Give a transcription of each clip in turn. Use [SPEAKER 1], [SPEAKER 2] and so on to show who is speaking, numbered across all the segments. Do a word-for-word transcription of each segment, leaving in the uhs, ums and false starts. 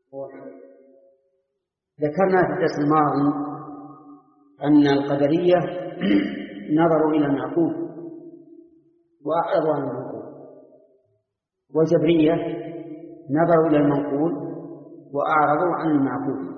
[SPEAKER 1] ذكرنا في الدرس الماضي أن القدرية نظروا إلى المعقول وأعرضوا عن المنقول، والجبرية نظروا إلى المنقول وأعرضوا عن المعقول.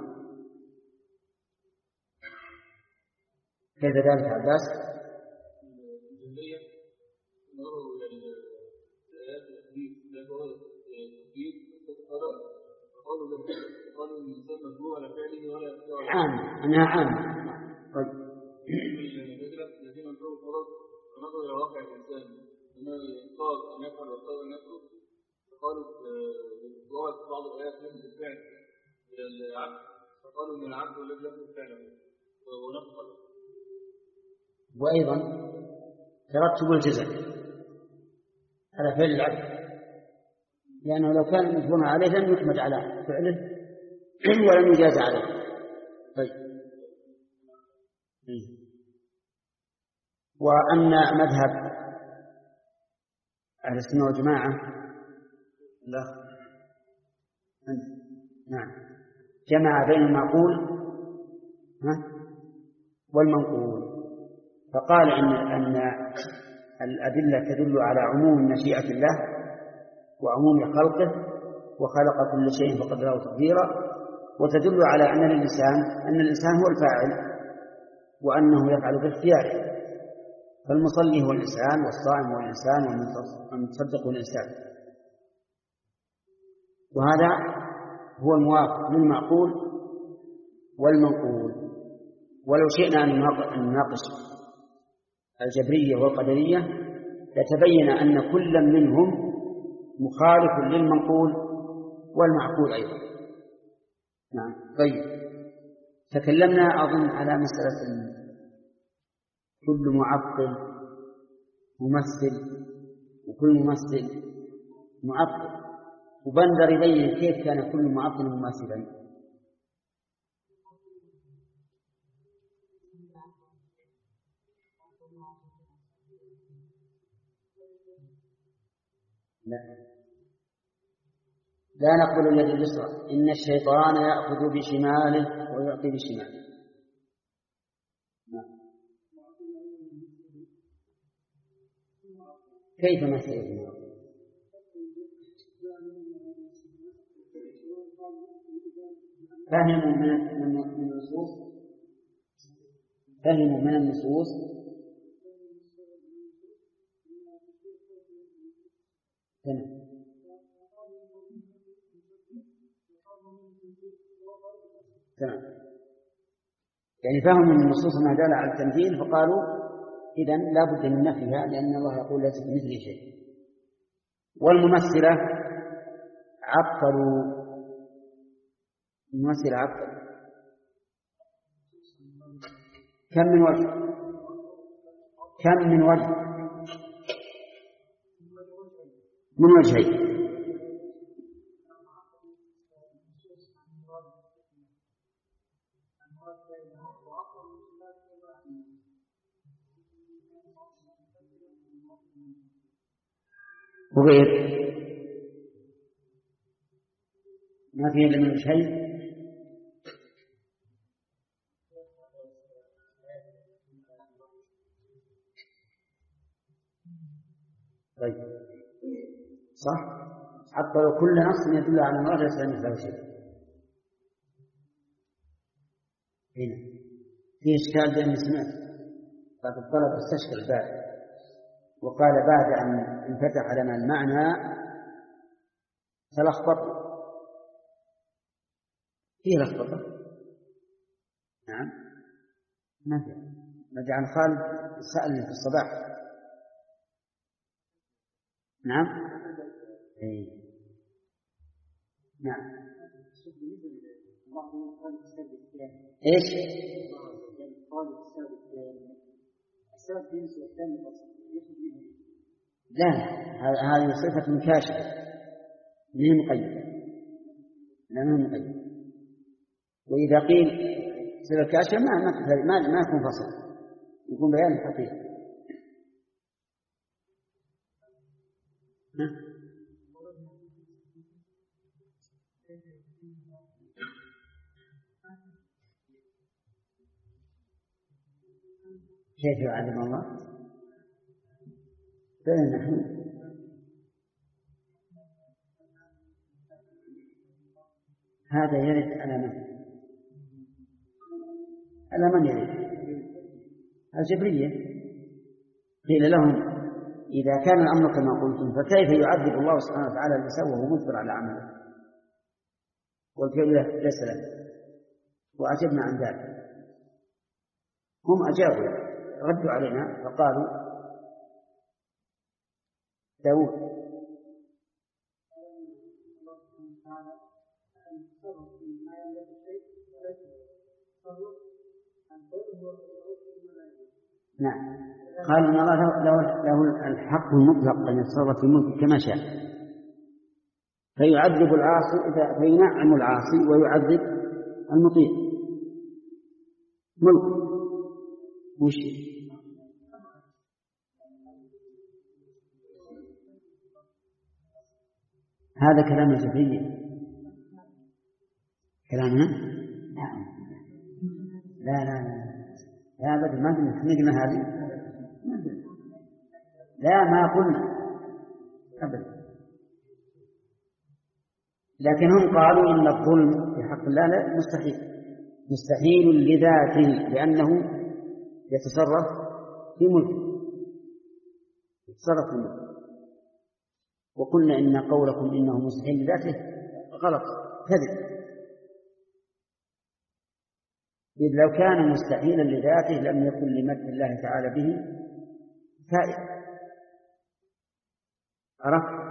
[SPEAKER 1] كيف ذلك عباس؟
[SPEAKER 2] الجبرية نظروا إلى الآيات والحديث لا تورد التوحيد والقدر، فقالوا له قالوا إن الإنسان مجبور على فعله ولا يقدر
[SPEAKER 1] عام أنها عامة. طيب
[SPEAKER 2] الذين انكروا الفرض فنظروا إلى واقع الإنسان لما يختار أن يفعل ويختار أن يترك، فقالوا ورد بعض الآيات يمكن الفعل إلى العبد، فقالوا إن العبد الذي يمكن فعله ونفقه.
[SPEAKER 1] وأيضا ترتب الجزاء على فعل العبد، لأنه لو كان مجبورا عليه لم يحمد على فعله ولم يجاز عليه. طيب، وأن مذهب أهل السنة والجماعة لا نعم جمع بين المعقول والمنقول، فقال إن أن الأدلة تدل على عموم مشيئة الله وعموم خلقه وخلق كل شيء فقدره تقديرا، وتدل على أن الإنسان أن الإنسان هو الفاعل وأنه يفعل باختياره، فالمصلي هو الإنسان والصائم هو الإنسان والمتصدق هو الإنسان، وهذا هو الموافق للمعقول والمنقول. ولو شئنا أن نناقش الجبرية والقدرية لتبين أن كل منهم مخالف للمنقول والمعقول أيضا. نعم. طيب، تكلمنا أظن على مسألة كل معطل ممثل وكل ممثل معطل، وبندر يبين كيف كان كل معطل مماثلا. لا لا نقبل اليد اليسرى، إن الشيطان يأخذ بشماله ويعطي بشماله. كيف مثله؟ فهموا من النصوص فهموا من النصوص تمام. تمام، يعني فهموا من النصوص ما دل على التمثيل فقالوا إذن لا بد من نفيها لأن الله يقول ليس كمثله شيء. والممثلة عطلوا الممثلة عطلوا كم من وجه كم من وجه من وجهين. وغير ما فيه إلا من شيء. طيب صح، حتى لو كل نص يدل على المراد ليس مثله شيء. هنا في إشكال بين سمعت بعد الطلب استشكل بعد وقال بعد أن انفتح لنا المعنى فلخبط فيه لخبطة. نعم ما في مجعل خالد سأل في الصباح. نعم إيه. نعم إيش لا هذه صفة كاشفة من مقيد لا من مقيد. وإذا قيل صفة كاشفة ما ما ما يكون فصل، يكون بيان الحقيقة. كيف يعلم الله؟ بين نحن هذا يرد على من؟ على من يرد؟ الجبرية. قيل لهم إذا كان الأمر كما قلتم فكيف يعذب الله سبحانه وتعالى الإنسان وهو مجبر على عمله والفعل ليس له؟ وأجبنا عن ذلك. هم أجابوا ردوا علينا فقالوا داود نعم، قال إن الله له, له الحق المطلق أن يتصرف في الملك كما شاء، فيعذب العاصي إذا فينعم العاصي ويعذب المطيع. ملك وش هذا؟ كلام الجبرية كلامنا؟ لا لا لا لا أبدا ما قلنا هذه، لا ما قلنا أبدا. لكن هم قالوا إن الظلم في حق الله لا مستحيل، مستحيل لذاته لأنه يتصرف في ملكه، يتصرف في ملكه. وقلنا إن قولكم إنه مستحيل لذاته غلط، كذب. إذ لو كان مستحيلا لذاته لم يكن لمدح الله تعالى به فائدة. عرفت؟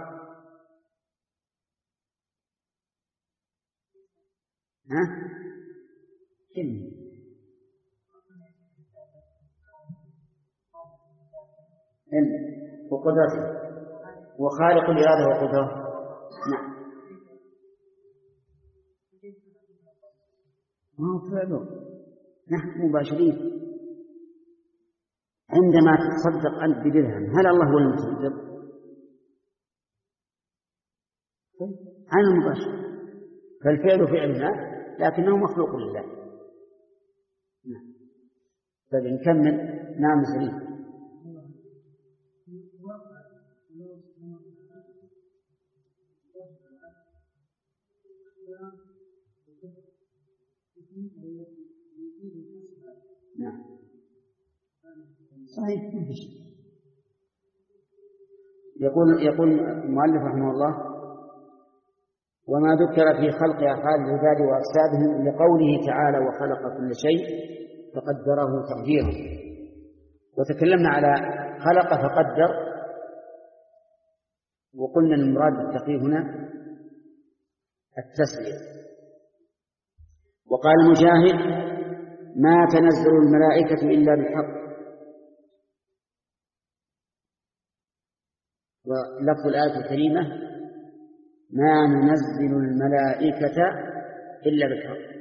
[SPEAKER 1] ها؟ كلمة وقدرته وخالق الإرادة وقدرته. نعم، ما هو فعله، نحن مباشرين. عندما تتصدق أنت بدرهم هل الله هو المتصدق؟ عن المباشر، فالفعل فعلنا لكنه مخلوق لله. نعم. طيب نكمل. نعم سليم. نعم صحيح. يقول يقول المؤلف رحمه الله: وما ذكر في خلق أفعال العباد وأجسادهم لقوله تعالى وخلق كل شيء فقدره تقديرا. وتكلمنا على خلق فقدر، وقلنا المراد بالتقدير هنا التسوية. وقال مجاهد: ما تنزل الملائكة إلا بالحق. ولفظ الآية الكريمة: ما ننزل الملائكة إلا بالحق.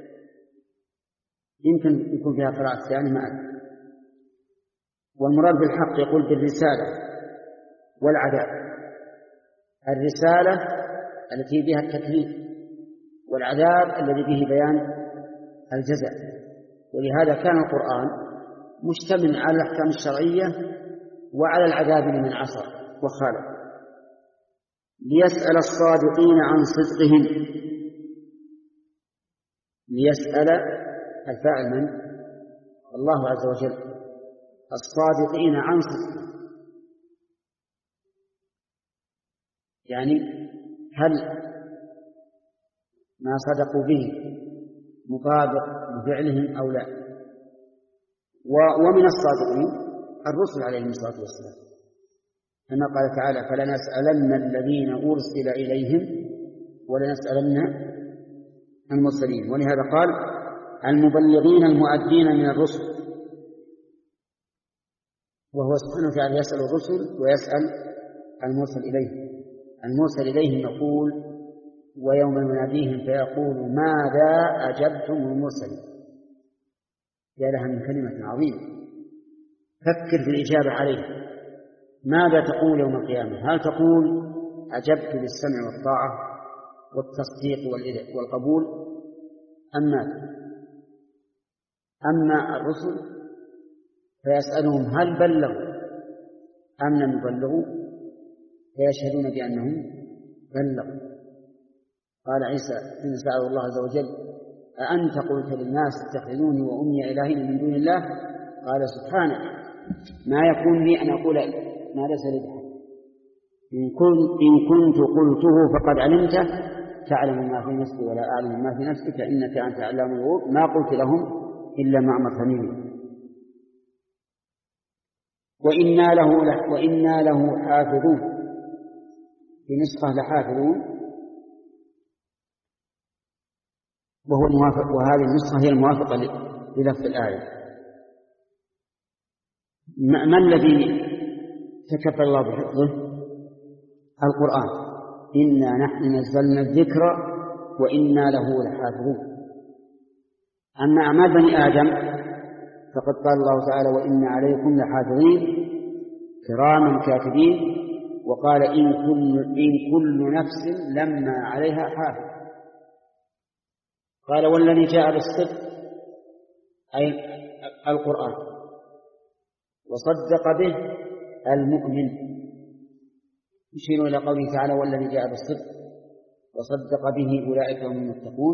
[SPEAKER 1] يمكن يكون فيها قراءة ثانية ما أدري. والمراد بالحق يقول بالرسالة والعذاب. الرسالة التي بها التكليف، والعذاب الذي به بيان الجزاء. ولهذا كان القرآن مشتمل على الأحكام الشرعية وعلى العذاب لمن عصى وخالف، ليسأل الصادقين عن صدقهم. ليسأل الفاعل من؟ الله عز وجل. الصادقين عن صدقهم يعني هل ما صدقوا به مطابق لفعلهم أو لا. ومن الصادقين الرسل عليهم الصلاة والسلام، كما قال تعالى: فلنسألن الذين أرسل إليهم ولنسألن المرسلين. ولهذا قال: المبلغين المؤدين من الرسل. وهو سبحانه وتعالى يسأل الرسل ويسأل المرسل إليه. المرسل إليهم يقول: ويوم يناديهم فيقول ماذا أجبتم المرسلين. يا لها من كلمة عظيمة. فكر في الإجابة عليه. ماذا تقول يوم القيامة؟ هل تقول أجبت بالسمع والطاعة والتصديق والقبول أما أما الرسل فيسألهم هل بلغوا أم لم يبلغوا فيشهدون بأنهم بلغوا. قال عيسى حين سأل الله عز وجل أأنت قلت للناس اتخذوني وأمي إلهين من دون الله قال سبحانك ما يكون لي أن أقول ما ليس لي بحق إن كنت قلته فقد علمته تعلم ما في نفسي ولا أعلم ما في نفسك إنك أنت علام الغيوب ما قلت لهم إلا ما أمرتني وإنا له وإنا له حافظون. في نسخة لحافظون وهو الموافق، وهذه النسخة هي الموافقة للفظ الآية. ما الذي تكفل الله بحفظه؟ القرآن إنا نحن نزلنا الذكر وإنا له لحافظون. أما أعمال بني آدم فقد قال الله تعالى وإن عليكم لحافظين كراما كاتبين، وقال إن كل, إن كل نفس لما عليها حافظ. قال والذي جاء بالصدق أي القرآن وصدق به المؤمن، يشير إلى قوله تعالى والذي جاء بالصدق وصدق به أولئك هم المتقون.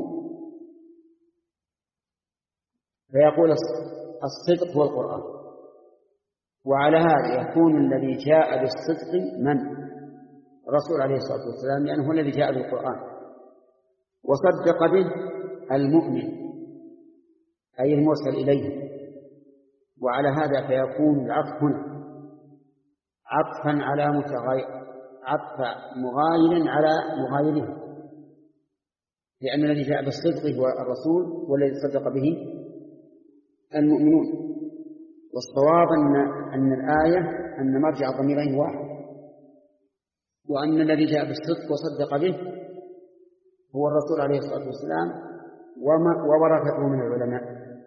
[SPEAKER 1] فيقول الصدق هو القرآن، وعلى هذا يكون الذي جاء بالصدق من؟ الرسول عليه الصلاة والسلام، لأنه يعني هو الذي جاء بالقرآن. وصدق به المؤمن أي المرسل إليه. وعلى هذا فيكون العطف هنا عطفا على متغير، عطف مغاير على مغايره، لأن الذي جاء بالصدق هو الرسول والذي صدق به المؤمنون. والصواب أن, أن الآية أن مرجع ضميرين واحد، وأن الذي جاء بالصدق وصدق به هو الرسول عليه الصلاة والسلام وورثته من العلماء،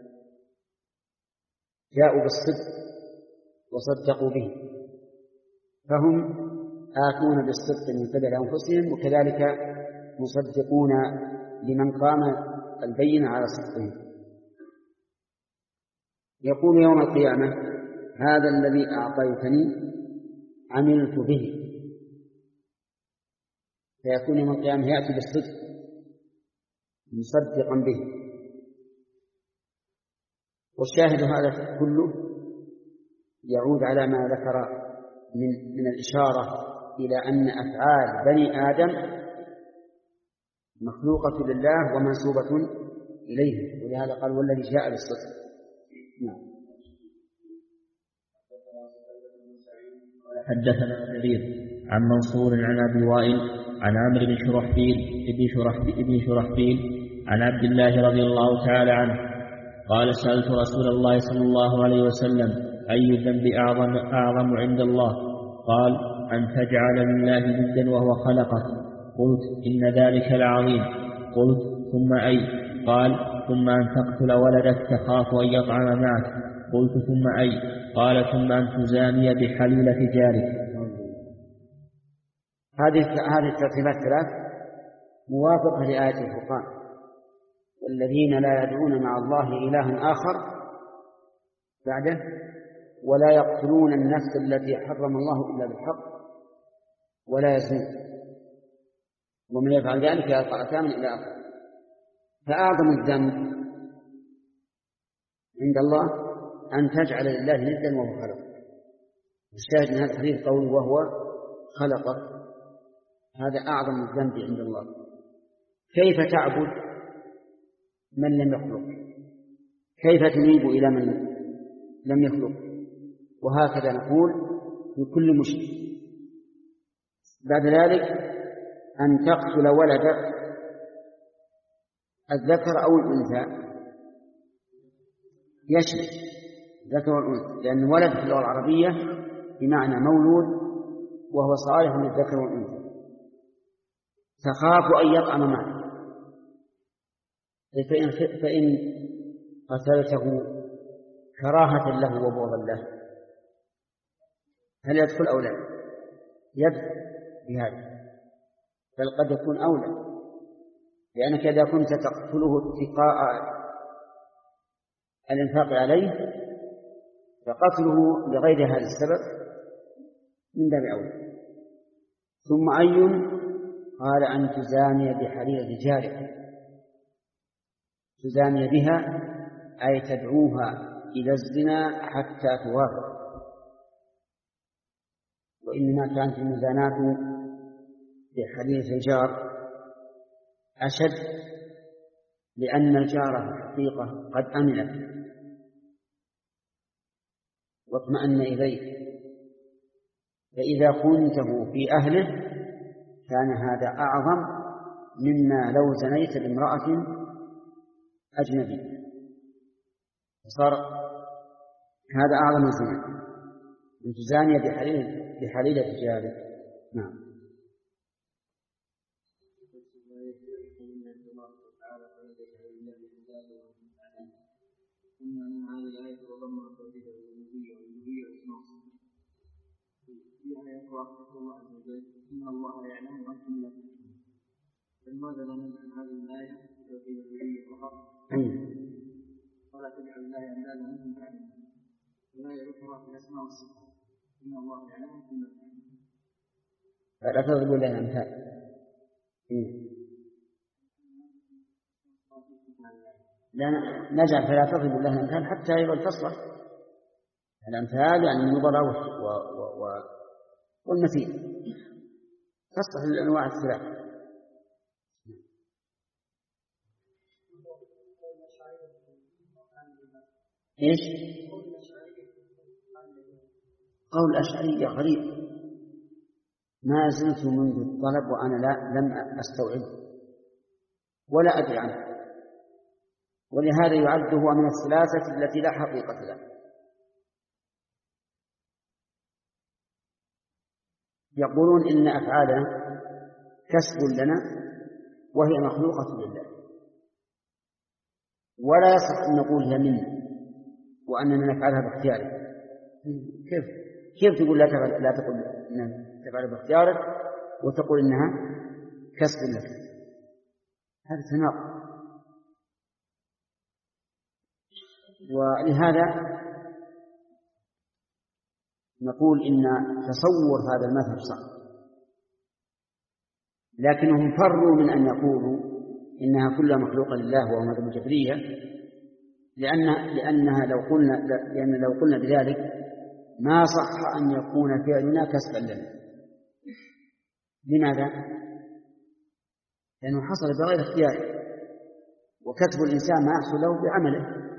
[SPEAKER 1] جاءوا بالصدق وصدقوا به، فهم آتون بالصدق من قبل أنفسهم وكذلك مصدقون لمن قام البينة على صدقهم. يقول يوم القيامة هذا الذي أعطيتني عملت به، فيكون يوم القيامة يأتي بالصدق مصدقا به. والشاهد هذا كله يعود على ما ذكر من, من الإشارة إلى أن أفعال بني آدم مخلوقة لله ومنسوبة إليه، ولهذا قال والذي جاء بالصدق. نعم.
[SPEAKER 3] حدثنا جرير عن منصور عن أبي وائل عن عمرو بن شرحبيل ابن شرحبيل, ابن شرحبيل عن عبد الله رضي الله تعالى عنه قال سألت رسول الله صلى الله عليه وسلم أي الذنب أعظم, أعظم عند الله؟ قال أن تجعل لله ندا وهو خلقك. قلت إن ذلك لعظيم. قلت ثم أي؟ قال ثم أن تقتل ولدك تخاف أن يطعم معك. قلت ثم أي؟ قال ثم أن تزاني بحليلة جارك.
[SPEAKER 1] هذه هذه الترتيبات الثلاث موافقة لآية الفرقان والذين لا يدعون مع الله إلها آخر بعده ولا يقتلون النفس التي حرم الله إلا بالحق ولا يزنون ومن يفعل ذلك يلقى أثاما إلى آخره. فأعظم الذنب عند الله أن تجعل لله ندا وهو خلق. الشاهد من هذا الحديث قوله وهو خلق، هذا أعظم الذنب عند الله. كيف تعبد من لم يخلق؟ كيف تنيب إلى من لم يخلق؟ وهكذا نقول في كل مشرك. بعد ذلك أن تقتل ولدك الذكر أو الأنثى، يشمل الذكر والأنثى، لأن ولد في اللغة العربية بمعنى مولود وهو صالح للذكر والأنثى. تخاف أن يطعم معك، فإن, فإن قتلته كراهة له وبغضا له هل يدخل أو لا؟ يدخل بهذا، بل قد يكون أولى، لأنك إذا كنت تقتله اتقاء الإنفاق عليه فقتله لغير هذا السبب من باب أولى. ثم أي قال أن تزاني بحريرة جارك، تزاني بها أي تدعوها إلى الزنا حتى توافق. وإنما كانت المزاناة بحريرة الجار أشد لأن الجار في الحقيقة قد أمنت واطمأن إليه، فإذا كنته في أهله كان هذا أعظم مما لو زنيت بامرأة أجنبية، فصار هذا أعظم الزنا أن تزاني بحليلة جارك. نعم.
[SPEAKER 2] إن هذه الآية تضمن توحيد الربوبية والألوهية والنصر. فيها يقرأ الله عز وجل إن الله يعلم وأنتم لا تعلمون. فلماذا لا نجعل هذه الآية توحيد الربوبية فقط؟ ولا تجعل الله أندادا وأنتم تعلمون. والآية الأخرى في الأسماء والصفات إن الله يعلم وأنتم لا تعلمون.
[SPEAKER 1] فلا تضربوا لنا أمثال. لا نجعل فلا تضربوا لها أمثال حتى يظل تصلح. الأمثال يعني النظرة والمثيل تصلح للأنواع الثلاث. إيش؟ قول الأشعرية غريب، ما زلت منذ الطلب وأنا لا لم أستوعبه ولا أدري عنه، ولهذا يعد هو من الثلاثة التي لا حقيقة لها. يقولون إن أفعالنا كسب لنا وهي مخلوقة لله، ولا يصح أن نقول هي منا وأننا نفعلها باختيارك. كيف كيف تقول لا تفعل لا تقول إنها تفعل باختيارك وتقول إنها كسب لك؟ هذا تناقض. ولهذا نقول إن تصور هذا المذهب صح، لكنهم فروا من أن يقولوا إنها كلها مخلوقة لله وهو مذهب الجبرية، لأن لأنها لو قلنا لأن لو قلنا بذلك ما صح أن يكون فعلنا كسبا لنا. لماذا؟ لأنه حصل بغير اختياره، وكسب الإنسان ما يحصل له بعمله.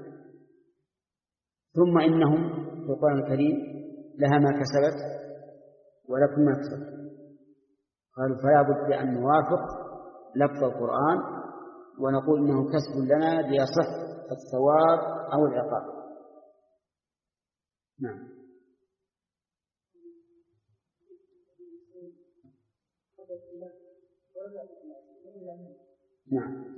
[SPEAKER 1] ثم إنهم في القرآن الكريم لها ما كسبت ولكم ما كسبت، قالوا فلا بد أن نوافق لفظ القرآن ونقول إنه كسب لنا ليصح الثواب أو العقاب. نعم. نعم.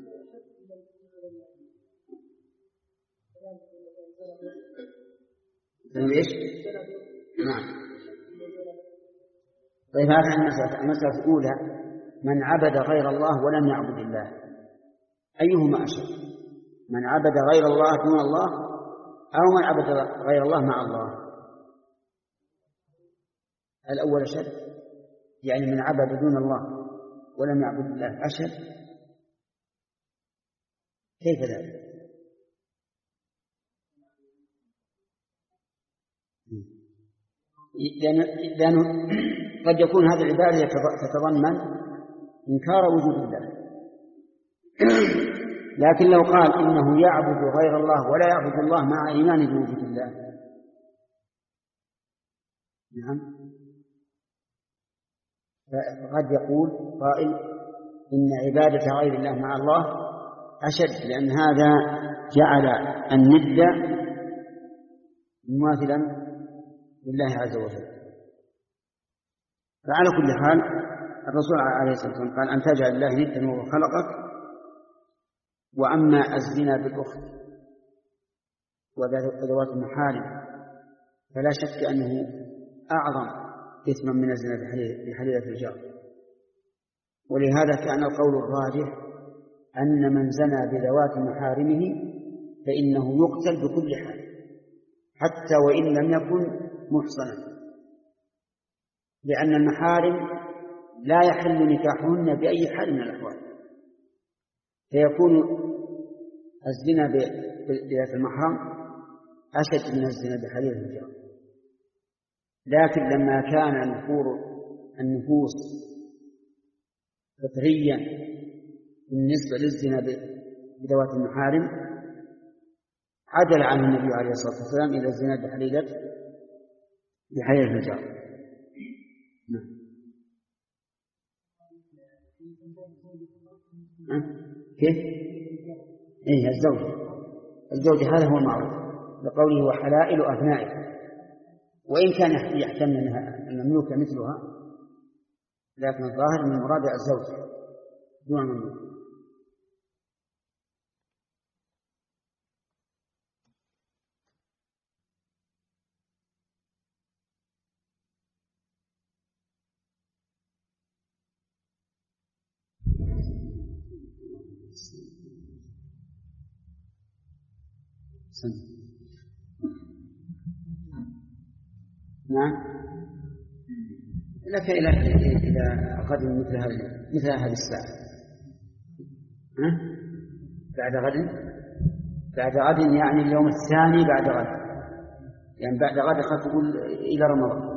[SPEAKER 1] ليش؟ نعم. طيب هذه المسألة. المسألة الأولى من عبد غير الله ولم يعبد الله، أيهما أشد؟ من عبد غير الله دون الله أو من عبد غير الله مع الله؟ الأول أشد، يعني من عبد دون الله ولم يعبد الله أشد. كيف ذلك؟ لأنه قد يكون هذه العبادة تتضمن إنكار وجود الله، لكن لو قال إنه يعبد غير الله ولا يعبد الله مع إيمان بوجود الله، نعم، فقد يقول قائل إن عبادة غير الله مع الله أشد، لأن هذا جعل الند مماثلا لله عز وجل. فعلى كل حال الرسول عليه الصلاة والسلام قال أن تجعل الله ندا وهو خلقك. وأما الزنا بالأخت وذوات المحارم فلا شك أنه أعظم إثما من الزنا بحليلة الجار، ولهذا كان القول الراجح أن من زنى بذوات محارمه فإنه يقتل بكل حال حتى وإن لم يكن محصنا، لأن المحارم لا يحل نكاحهن بأي حال من الأحوال، فيكون الزنا بذات المحرم أشد من الزنا بحليل الرجال. لكن لما كان نفور النفوس فطريا بالنسبة للزنا بذوات المحارم عدل عنه النبي عليه الصلاة والسلام إلى الزنا بحليلة بحليل الرجال. كيف؟ إيه الزوج الزوج هذا هو المعروف لقوله وحلائل أبنائه، وإن كان يحتمل أنها المملوكة مثلها، لكن الظاهر من مراد الزوج دون المملوك. نعم لك إلى إلى قدم مثل هذه مثل هذه الساعة. ها؟ بعد غد بعد غد يعني اليوم الثاني بعد غد، يعني بعد غد قد تقول إلى رمضان،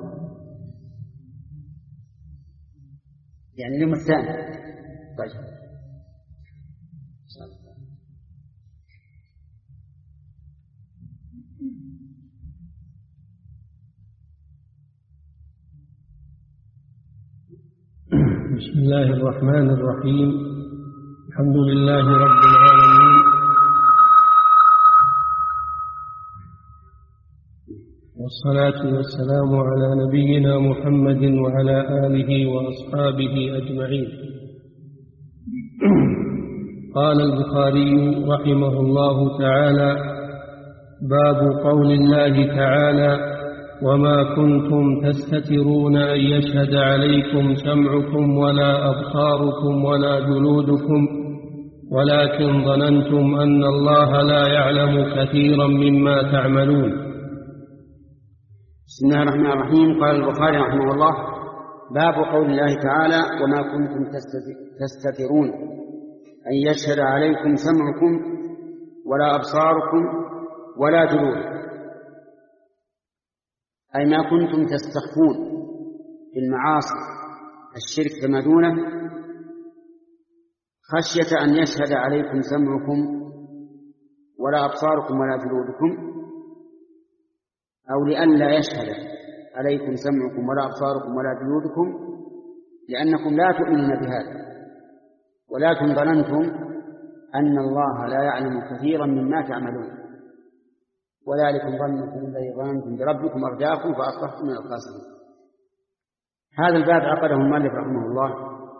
[SPEAKER 1] يعني اليوم الثاني. طيب
[SPEAKER 4] بسم الله الرحمن الرحيم. الحمد لله رب العالمين، والصلاة والسلام على نبينا محمد وعلى آله وأصحابه أجمعين. قال البخاري رحمه الله تعالى: باب قول الله تعالى: وما كنتم تستترون أن يشهد عليكم سمعكم ولا أبصاركم ولا جلودكم ولكن ظننتم أن الله لا يعلم كثيرا مما تعملون.
[SPEAKER 1] بسم الله الرحمن الرحيم. قال البخاري رحمه الله: باب قول الله تعالى: وما كنتم تستترون أن يشهد عليكم سمعكم ولا أبصاركم ولا جلودكم، أي ما كنتم تستخفون في المعاصي الشرك فما دونه خشية أن يشهد عليكم سمعكم ولا أبصاركم ولا جلودكم، أو لأن لا يشهد عليكم سمعكم ولا أبصاركم ولا جلودكم لأنكم لا تؤمنون بهذا، ولكن ظننتم أن الله لا يعلم كثيرا مما تعملون، وذلكم ظنكم الذي ظننتم بربكم أرداكم فأصبحتم من الخاسرين. هذا الباب عقده المؤلف رحمه الله،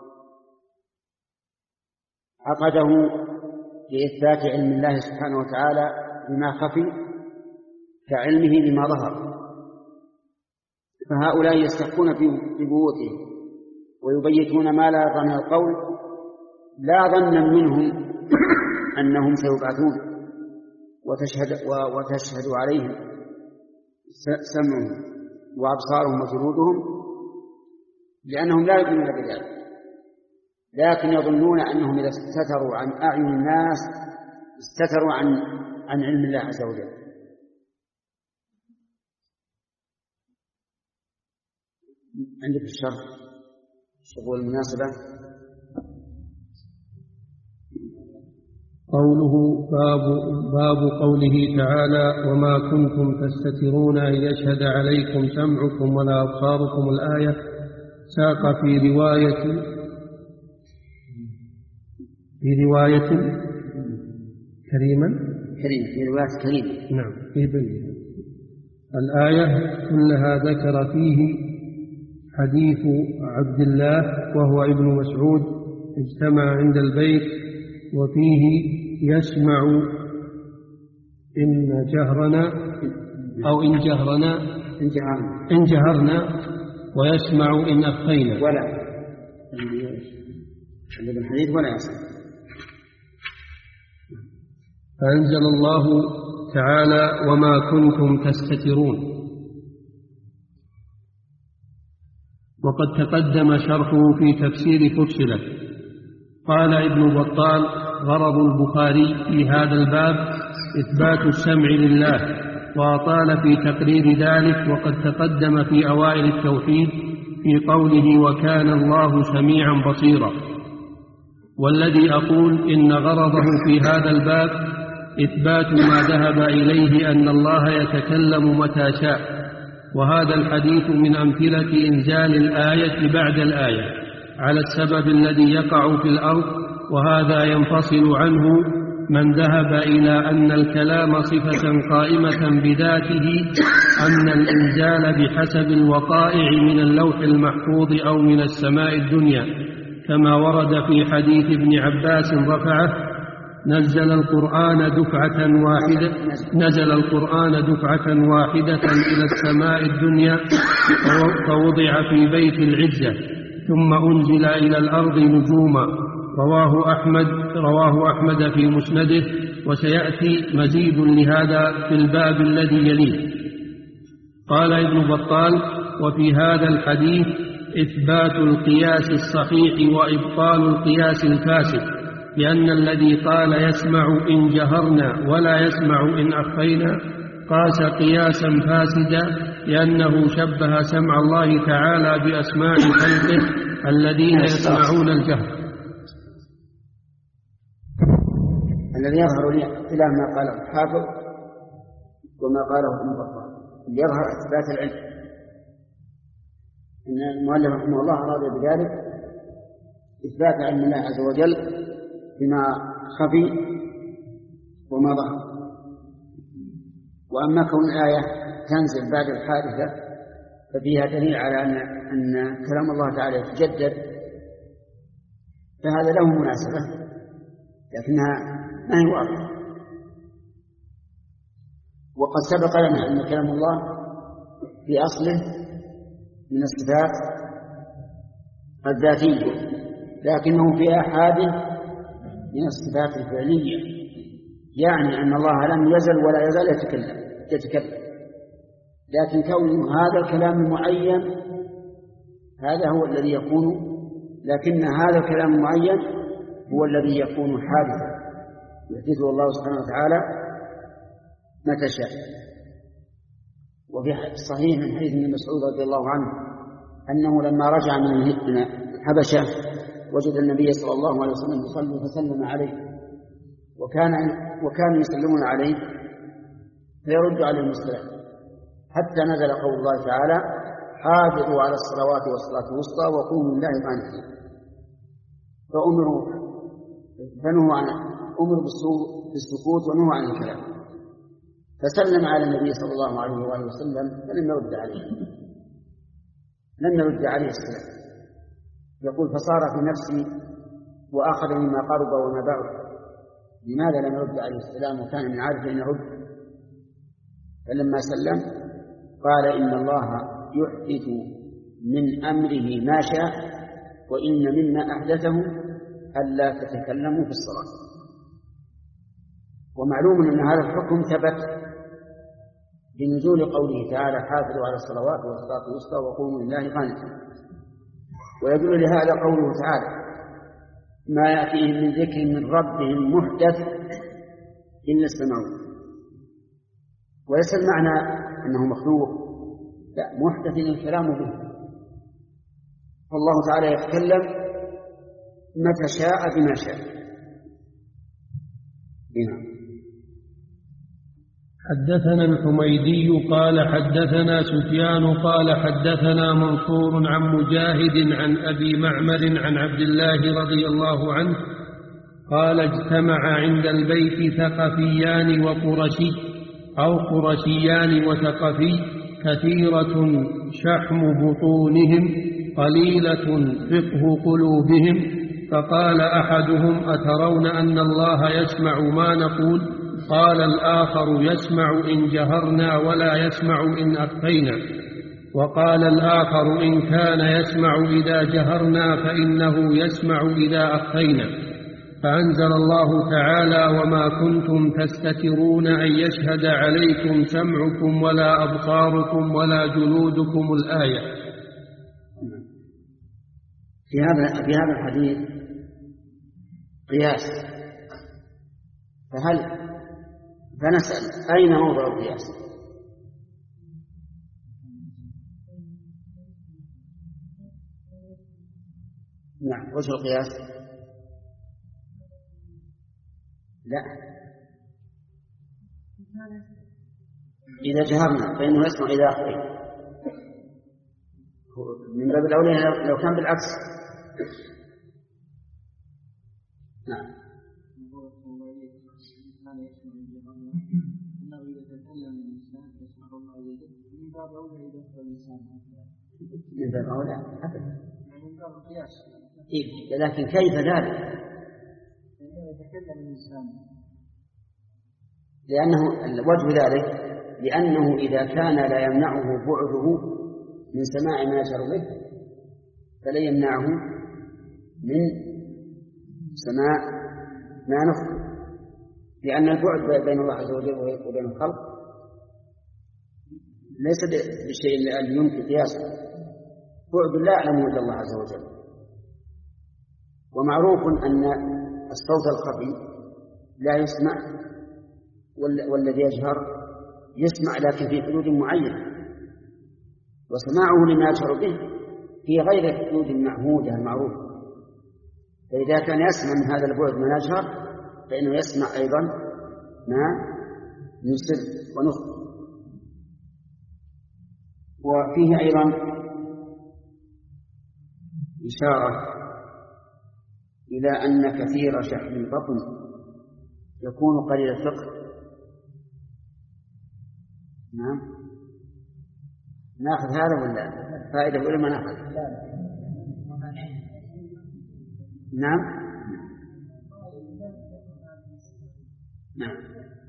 [SPEAKER 1] عقده لإثبات علم الله سبحانه وتعالى بما خفي كعلمه بما ظهر، فهؤلاء يستخفون في بيوتهم ويبيتون ما لا يرضى من القول لا ظنا منهم أنهم سيبعثون وتشهد, وتشهد عليهم سمعهم وأبصارهم وجلودهم، لأنهم لا يؤمنون بذلك، لكن يظنون أنهم إذا استتروا عن أعين الناس استتروا عن عن علم الله عز وجل. عندك الشرح شغل المناسبة.
[SPEAKER 4] قوله باب, باب قوله تعالى: وما كنتم تستترون أن يشهد عليكم سمعكم ولا أبصاركم. الآية ساق في رواية في رواية كريما
[SPEAKER 1] كريم في رواية كريم
[SPEAKER 4] نعم في بني. الآية كلها ذكر فيه حديث عبد الله وهو ابن مسعود اجتمع عند البيت، وفيه يسمع إن جهرنا أو إن جهرنا
[SPEAKER 1] إن جهرنا,
[SPEAKER 4] إن جهرنا ويسمع إن أخفينا.
[SPEAKER 1] ولا عند الحديث ولا يصح.
[SPEAKER 4] فأنزل الله تعالى وما كنتم تستترون. وقد تقدم شرحه في تفسير فصلت. قال ابن بطال: غرض البخاري في هذا الباب إثبات السمع لله، وأطال في تقرير ذلك، وقد تقدم في أوائل التوحيد في قوله وكان الله سميعا بصيرا. والذي أقول إن غرضه في هذا الباب إثبات ما ذهب إليه أن الله يتكلم متى شاء، وهذا الحديث من أمثلة إنزال الآية بعد الآية على السبب الذي يقع في الأرض، وهذا ينفصل عنه من ذهب إلى أن الكلام صفة قائمة بذاته، أن الإنزال بحسب الوقائع من اللوح المحفوظ أو من السماء الدنيا، كما ورد في حديث ابن عباس رفعه: نزل القرآن دفعة واحدة نزل القرآن دفعة واحدة إلى السماء الدنيا فوضع في بيت العزة، ثم أنزل إلى الأرض نجوما. رواه أحمد رواه أحمد في مسنده، وسيأتي مزيد لهذا في الباب الذي يليه. قال ابن بطال: وفي هذا الحديث إثبات القياس الصحيح وإبطال القياس الفاسد، لأن الذي قال يسمع إن جهرنا ولا يسمع إن أخفينا قاس قياسا فاسدا، لأنه شبه سمع الله تعالى بأسماء خلقه الذين يسمعون الجهر.
[SPEAKER 1] الذي يظهر لي خلاف ما قاله الحافظ وما قاله ابن بطال، اللي يظهر إثبات العلم، إن المؤلف رحمه الله أراد بذلك إثبات علم الله عز وجل بما خفي وما ظهر. وأما كون الآية تنزل بعد الحادثة ففيها دليل على أن أن كلام الله تعالى يتجدد، فهذا له مناسبة، لكنها ما هي واضحة. وقد سبق لنا أن كلام الله في أصله من الصفات الذاتية، لكنه في آحاده من الصفات الفعلية، يعني أن الله لم يزل ولا يزال يتكلم يتكلم لكن كونه هذا الكلام المعين هذا هو الذي يكون، لكن هذا الكلام المعين هو الذي يكون حادثا يحدثه الله سبحانه وتعالى متى شاء. وفي الصحيح من حديث ابن مسعود رضي الله عنه أنه لما رجع من الحبشة وجد النبي صلى الله عليه وسلم يصلي فسلم عليه، وكان وكانوا يسلمون عليه فيرد عليهم السلام، حتى نزل قول الله تعالى: حافظوا على الصلوات والصلاة الوسطى وقوموا لله قانتين. فأمروا فنهوا عن أمر بالسكوت ونهوا عن الكلام، فسلم على النبي صلى الله عليه وآله وسلم فلم يرد عليه لم يرد عليه السلام. يقول: فصار في نفسي وأخذ مما قرب وما بعد، لماذا لم يرد عليه السلام وكان من عادته أن يرد؟ فلما سلم قال: إن الله يحدث من أمره ما شاء، وإن مما أحدثه ألا تتكلموا في الصلاة. ومعلوم أن هذا الحكم ثبت بنزول قوله تعالى: حافظوا على الصلوات والصلاة الوسطى وقوموا لله قانتين. ويدل لهذا قوله تعالى: ما يأتيهم من ذكر من ربهم محدث إلا استمعوه. وليس المعنى أنه مخلوق، لا، محدث الكلام به، فالله تعالى يتكلم متى شاء بما شاء. هنا
[SPEAKER 4] حدثنا الحميدي قال حدثنا سفيان قال حدثنا منصور عن مجاهد عن أبي معمر عن عبد الله رضي الله عنه قال: اجتمع عند البيت ثقفيان وقرشي أو قرشيان وثقفي كثيرة شحم بطونهم قليلة فقه قلوبهم، فقال أحدهم: أترون أن الله يسمع ما نقول؟ قال الآخر: يسمع إن جهرنا ولا يسمع إن أخفينا. وقال الآخر: إن كان يسمع إذا جهرنا فإنه يسمع إذا أخفينا. فأنزل الله تعالى: وما كنتم تستترون أن يشهد عليكم سمعكم ولا أبصاركم ولا جلودكم الآية.
[SPEAKER 1] في هذا في هذا الحديث قياس، فهل فنسأل أين موضع القياس؟ نعم، وش القياس؟ لا، إذا جهرنا فإنه يسمع إذا أخفي، من باب الأولى لو كان بالعكس. نعم. من باب أولى أبدا، لكن كيف ذلك؟ لأنه الوجه ذلك لأنه إذا كان لا يمنعه بعده من سماع ما يجهر به فلا يمنعه من سماع ما نخفي، لأن البعد بين الله عز وجل وبين الخلق ليس بشيء الذي يمكن قياسه، بعد لا يعلمه إلا الله عز وجل. ومعروف أن الصوت الخفي لا يسمع والذي يجهر يسمع، لكن في حدود معينة، وسماعه لما يجهر به في غير الحدود المعهودة المعروفة. فإذا كان يسمع من هذا البعد ما يجهر فإنه يسمع أيضا ما يسر ونخفي. وفيه أيضا إشارة إلى أن كثير شحم البطن يكون قليل الفقه. نعم، ناخذ هذا ولا فائدة ولا ما ناخذ؟ نعم نعم.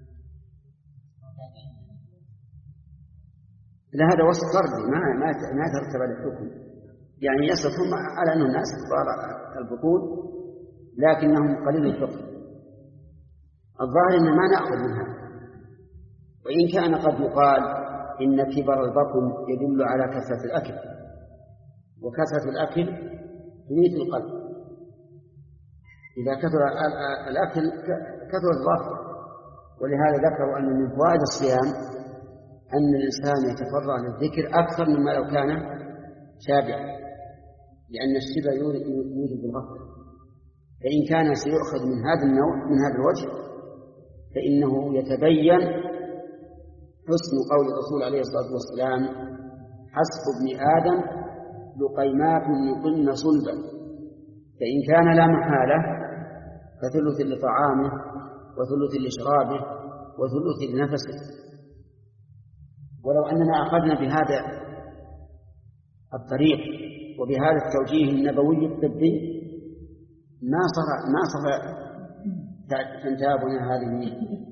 [SPEAKER 1] لا، هذا وصف فردي ما ما ما ترتب على الحكم، يعني يصفهم على أنه الناس كبار البطون لكنهم قليل الفقه. الظاهر أن ما نأخذ من هذا، وإن كان قد يقال إن كبر البطن يدل على كثرة الأكل، وكثرة الأكل تميت القلب. إذا كثر الأكل كثر الظافر. ولهذا ذكروا أن من فوائد الصيام أن الإنسان يتفرغ للذكر أكثر مما لو كان شابعا، لأن الشبع يوجد الغفلة. فإن كان سيؤخذ من هذا النوع من هذا الوجه فإنه يتبين حسن قول الرسول عليه الصلاة والسلام: حسب ابن آدم لقيمات يقمن صلبا. فإن كان لا محالة فثلث لطعامه وثلث لشرابه وثلث لنفسه. ولو أننا أخذنا بهذا الطريق وبهذا التوجيه النبوي الطبي ما صار ما صار تنتابنا هذه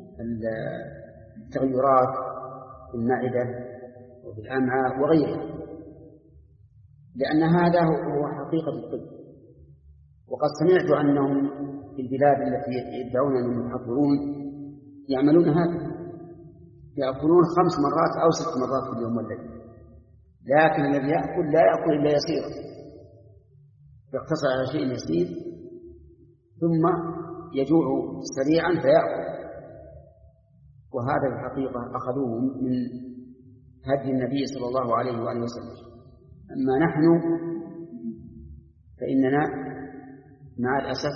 [SPEAKER 1] التغيرات في المعدة وفي الأمعاء وغيرها، لأن هذا هو حقيقة الطب. وقد سمعت أنهم في البلاد التي يدعون أنهم يحضرون يعملون هذا، يأكلون خمس مرات أو ست مرات في اليوم والليل، لكن الذي يأكل لا يأكل إلا يسيرا، يقتصر على شيء يسير ثم يجوع سريعا فيأكل. وهذا الحقيقة أخذوه من هدي النبي صلى الله عليه وآله وسلم. أما نحن فإننا مع الأسف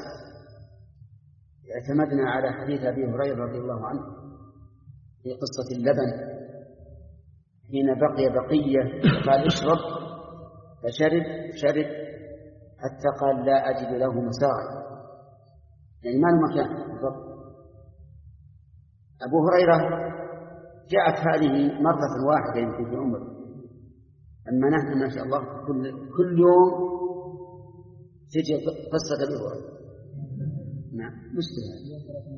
[SPEAKER 1] اعتمدنا على حديث أبي هريرة رضي الله عنه في قصة اللبن حين بقي بقية قال اشرب، فشرب شرب حتى قال لا أجد له مساغا، يعني ما المكان بالضبط. أبو هريرة جاءت هذه مرة واحدة يمكن في عمره، أما نحن ما شاء الله كل, كل يوم تجي قصة أبي هريرة. نعم مشكلة.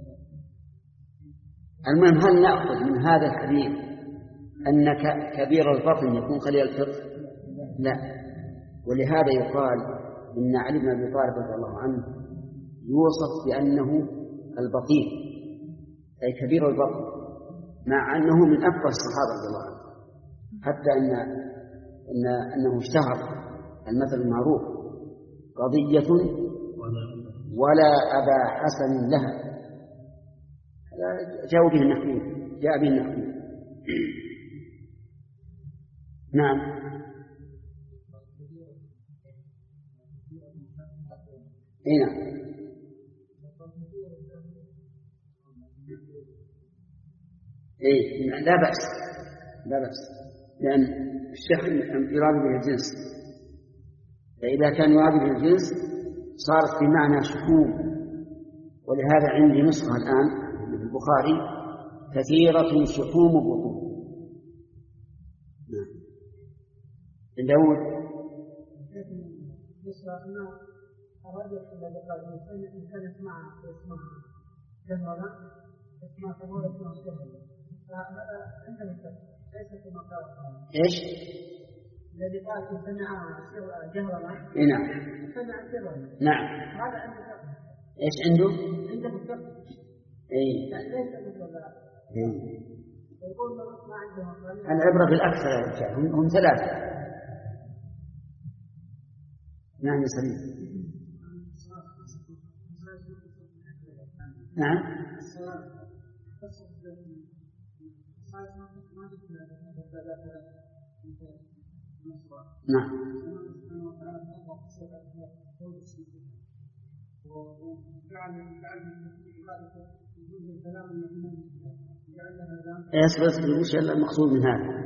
[SPEAKER 1] المهم هل نأخذ من هذا الحديث أن كبير البطن يكون قليل الفقه؟ لا. ولهذا يقال إن علي بن أبي طالب رضي الله عنه يوصف بأنه البطيء أي كبير البطن، مع أنه من أكبر الصحابة رضي الله عنهم، حتى أن إن أنه اشتهر المثل المعروف: قضية ولا أبا حسن لها. جاء به النحوي جاء به النحوي نعم. اي نعم. اي لا بأس لا بأس، لأن الشحن يراد به الجنس، فإذا كان يراد به الجنس صارت بمعنى شحوم. ولهذا عندي نسخة الآن في البخاري: كثيرة شحوم البطون. نعم. داود
[SPEAKER 5] الرجل إذا لقى الإنسان إن كان يسمع يسمع جهرا يسمع كما يسمع جهرا، فهذا عندنا ليس كما قال.
[SPEAKER 1] إيش؟
[SPEAKER 5] الذي قال إن سمع جهرا
[SPEAKER 1] نعم
[SPEAKER 5] سمع سرا.
[SPEAKER 1] نعم.
[SPEAKER 5] هذا عنده فرق.
[SPEAKER 1] إيش عنده؟
[SPEAKER 5] عنده فرق.
[SPEAKER 1] إيه.
[SPEAKER 5] يعني ليس مثل هذا.
[SPEAKER 1] إيه.
[SPEAKER 5] يقول ما ما عنده.
[SPEAKER 1] العبرة بالأكثر يا رجال، هم, هم ثلاثة. نعم سليم. نعم. نعم. ايش بس وش المقصود من هذا؟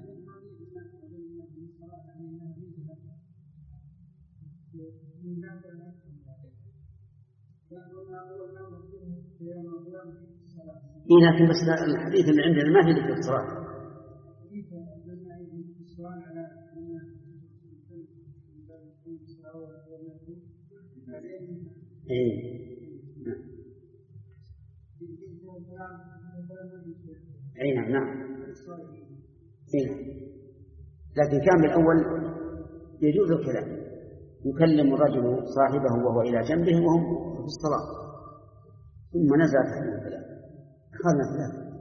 [SPEAKER 1] إيه لكن بس الحديث اللي عندنا ما في ذكر الصلاة. إيه أي نعم نعم. إيه. لكن كان بالأول يجوز الكلام، يكلم الرجل صاحبه وهو إلى جنبه وهم في الصلاة، ثم نزل في الكلام أخذنا ثلاثة.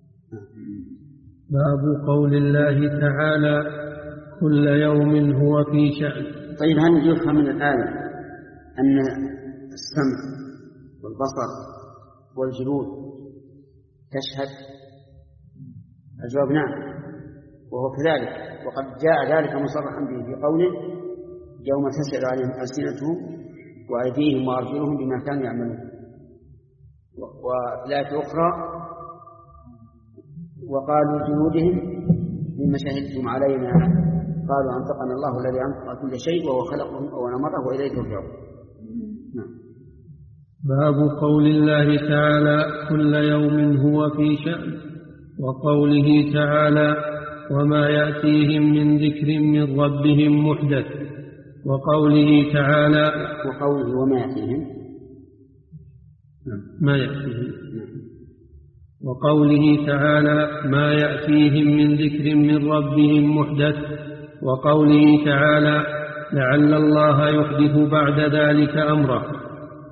[SPEAKER 4] باب قول الله تعالى: كل يوم هو في شأن.
[SPEAKER 1] طيب هل يفهم من الآية أن السمع والبصر والجلود تشهد؟ الجواب نعم، وهو كذلك، وقد جاء ذلك مصرحا به في قوله: يوم تشهد عليهم ألسنتهم وأيديهم وأرجلهم بما كانوا يعملون. وفي الآية أخرى: وقالوا جلودهم مما شهدتم علينا قالوا أنطقنا الله الذي أنطق كل شيء وهو خلقهم أول مرة وإليه ترجعون.
[SPEAKER 4] باب قول الله تعالى: كل يوم هو في شأن، وقوله تعالى: وما يأتيهم من ذكر من ربهم محدث، وقوله تعالى:
[SPEAKER 1] وقوله وما يأتيهم
[SPEAKER 4] ما يأتيهم، وقوله تعالى: ما يأتيهم من ذكر من ربهم محدث، وقوله تعالى: لعل الله يحدث بعد ذلك أمره،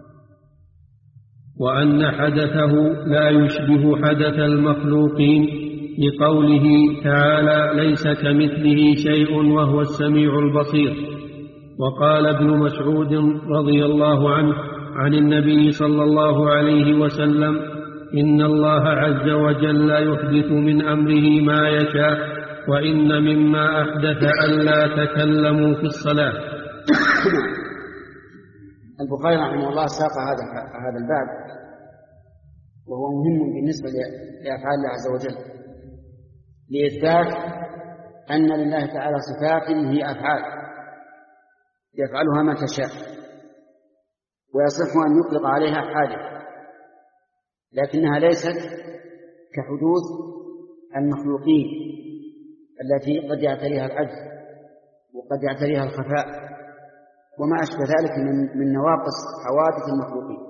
[SPEAKER 4] وأن حدثه لا يشبه حدث المخلوقين، لقوله تعالى: ليس كمثله شيء وهو السميع البصير. وقال ابن مسعود رضي الله عنه عن النبي صلى الله عليه وسلم: إن الله عز وجل يحدث من أمره ما يشاء، وإن مما أحدث ألا تكلموا في الصلاة.
[SPEAKER 1] البخاري رحمه الله ساق هذا هذا الباب، وهو مهم بالنسبة لأفعال الله عز وجل، لإثبات أن لله تعالى صفات هي أفعال يفعلها ما تشاء، ويصح أن يطلق عليها حادث، لكنها ليست كحدوث المخلوقين التي قد يعتريها العجز وقد يعتريها الخفاء وما أشبه ذلك من, من نواقص حوادث المخلوقين.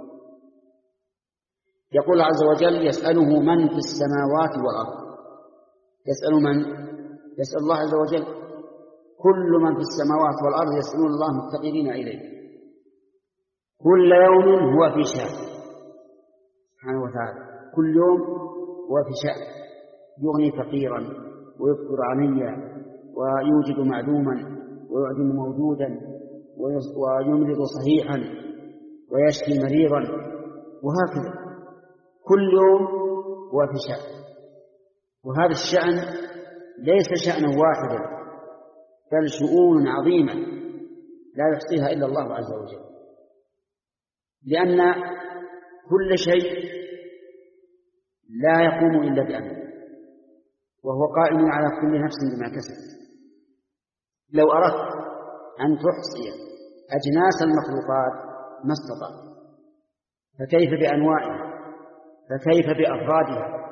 [SPEAKER 1] يقول عز وجل: يسأله من في السماوات والأرض. يسأل من؟ يسأل الله عز وجل. كل من في السماوات والأرض يسألون الله مفتقرين إليه. كل يوم هو في شأن سبحانه وتعالى، كل يوم هو في شأن، يغني فقيرا ويفطر عنيا ويوجد معدوما ويعدم موجودا ويمرض صحيحا ويشفي مريضا، وهكذا كل يوم هو في شأن. وهذا الشأن ليس شأنا واحدا، بل شؤون عظيمة لا يحصيها إلا الله عز وجل، لأن كل شيء لا يقوم إلا بأمره، وهو قائم على كل نفس بما كسبت. لو أردت أن تحصي أجناس المخلوقات ما استطعت، فكيف بأنواعها، فكيف بأفرادها؟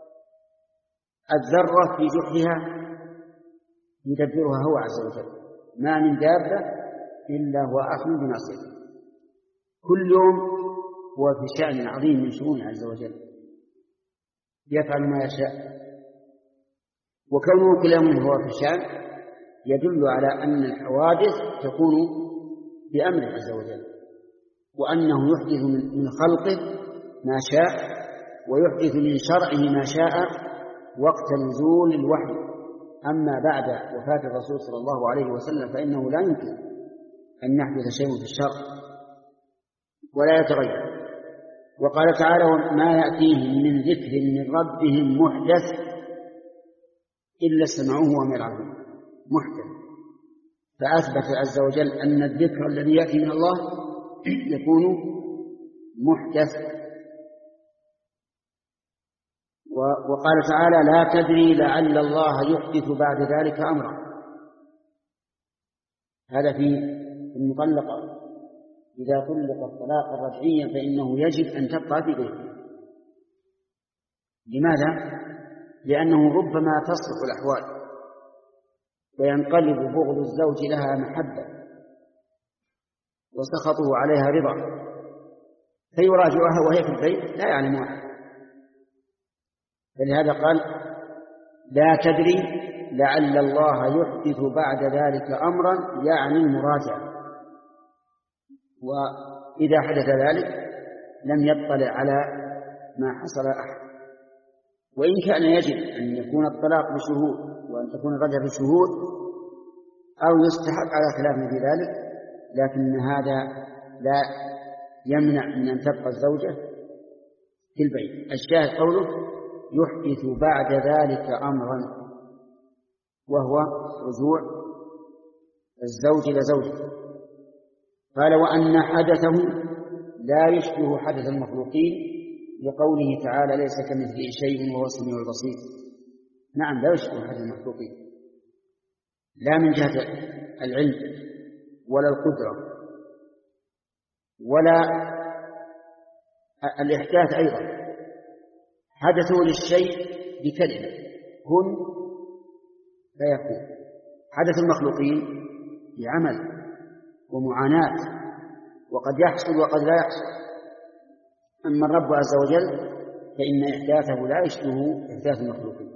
[SPEAKER 1] الذرة في جحرها يدبرها هو عز وجل، ما من دابة إلا هو آخذ بناصيته، كل يوم هو في شأن عظيم من شؤونه عز وجل، يفعل ما يشاء. وكونه كل يوم هو في شأن يدل على أن الحوادث تكون بأمره عز وجل، وأنه يحدث من خلقه ما شاء، ويحدث من شرعه ما شاء وقت نزول الوحي. أما بعد وفاة الرسول صلى الله عليه وسلم فإنه لا يمكن أن يحدث شيء في الشرع ولا يتغير. وقال تعالى: ما يأتيهم من ذكر من ربهم محدث إلا استمعوه وهم يلعبون. محدث، فأثبت عز وجل أن الذكر الذي يأتي من الله يكون محدث. وقال تعالى: لا تدري لعل الله يحدث بعد ذلك أمرا. هذا في المطلقة، إذا طلق الطلاق رجعيا فإنه يجب أن تبقى في بيته. لماذا؟ لأنه ربما تصلح الأحوال وينقلب بغض الزوج لها محبة وسخطه عليها رضا، فيراجعها وهي في البيت لا يعلم أحد. فلهذا قال: لا تدري لعل الله يحدث بعد ذلك أمرا، يعني المراجعة. وإذا حدث ذلك لم يطلع على ما حصل أحد. وإن كان يجب أن يكون الطلاق بشهود وأن تكون الرجعة بشهود أو يستحق على خلاف في ذلك، لكن هذا لا يمنع من أن تبقى الزوجة في البيت. الشاهد قوله: يحدث بعد ذلك أمرا، وهو رجوع الزوج إلى زوجته. قال: وأن حدثه لا يشبه حدث المخلوقين، لقوله تعالى: ليس كمثله شيء وهو السميع البصير. نعم، لا يشبه حدث المخلوقين، لا من جهة العلم ولا القدرة ولا الإحداث أيضا. حدثوا للشيء بكلمة كن فيكون. حدث المخلوقين بعمل ومعاناة، وقد يحصل وقد لا يحصل. أما الرب عز وجل فإن إحداثه لا يشبه إحداث المخلوقين.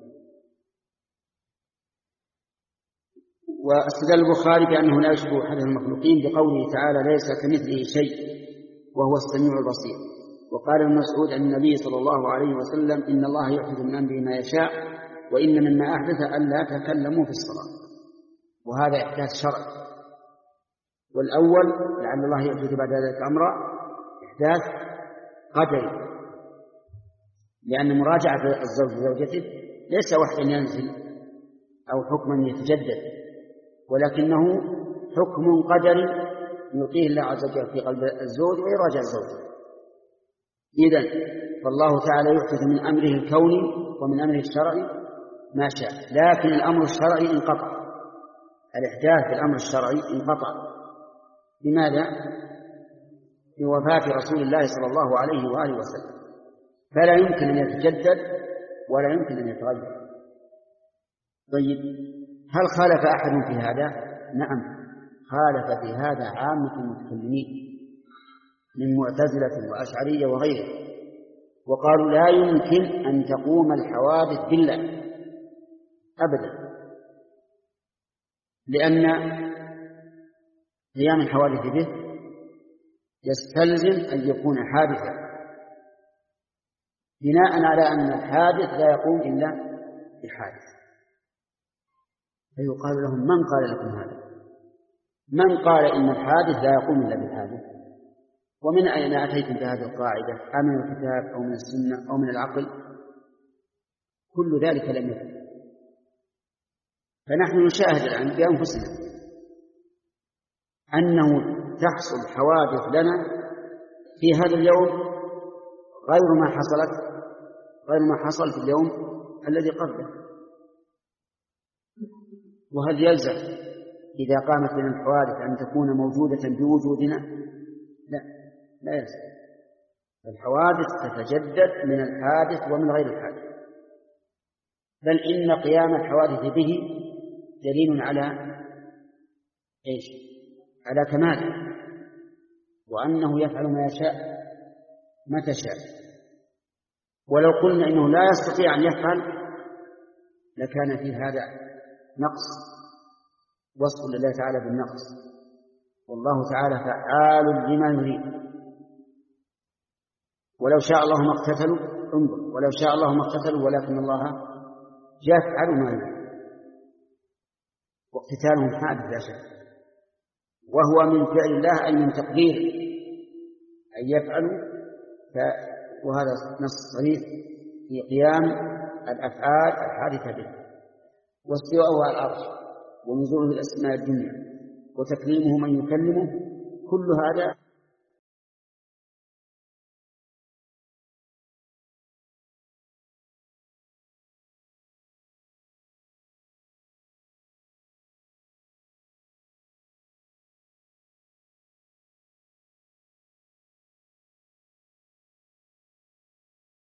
[SPEAKER 1] واستدل البخاري بأنه لا يشبه حدث المخلوقين بقوله تعالى: ليس كمثله شيء وهو السميع البصير. وقال ابن مسعود عن النبي صلى الله عليه وسلم: إن الله يحدث من أمره ما يشاء، وإن مما أحدث ألا تكلموا في الصلاة. وهذا إحداث شرعي. والأول لعل الله يحدث بعد ذلك أمرا إحداث قدري، لأن مراجعة الزوج لزوجته ليس وحيا ينزل أو حكما يتجدد، ولكنه حكم قدري يلقيه الله عز وجل في قلب الزوج ويراجع الزوج. إذن فالله تعالى يحدث من أمره الكوني ومن أمره الشرعي ما شاء، لكن الأمر الشرعي انقطع. الإحداث في الأمر الشرعي انقطع. لماذا؟ بوفاة رسول الله صلى الله عليه وآله وسلم، فلا يمكن أن يتجدد ولا يمكن أن يتغير. طيب، هل خالف أحد في هذا؟ نعم، خالف في هذا عامة المتكلمين من معتزلة وأشعرية وغيره، وقالوا لا يمكن أن تقوم الحوادث بالله أبدا، لأن قيام الحوادث به يستلزم أن يكون حادثا بناء على أن الحادث لا يقوم إلا بحادث. فيقال لهم: من قال لكم هذا؟ من قال إن الحادث لا يقوم إلا بالحادث؟ ومن أين أتيتم بهذه القاعدة؟ أم من الكتاب أو من السنة أو من العقل؟ كل ذلك لم يكن. فنحن نشاهد الآن بأنفسنا أنه تحصل حوادث لنا في هذا اليوم غير ما حصلت غير ما حصل في اليوم الذي قبله. وهل يلزم إذا قامت لنا الحوادث أن تكون موجودة بوجودنا؟ لا، لا يلزم. الحوادث تتجدد من الحادث ومن غير الحادث، بل إن قيام الحوادث به دليل على إيش؟ على كماله، وأنه يفعل ما يشاء متى شاء. ولو قلنا إنه لا يستطيع أن يفعل لكان في هذا نقص، وصف لله تعالى بالنقص، والله تعالى فعال لما يريد. ولو شاء الله ما اقتتلوا، انظر، ولو شاء الله ما اقتتلوا ولكن الله يفعل ما يريد، واقتتالهم حادث لا شك، وهو من فعل الله أي من تقدير أن يفعلوا. وهذا نص صريح في قيام الأفعال الحادثة به، واستواءه على العرش، ونزوله الأسماء الدنيا، وتكليمه من يكلمه، كل هذا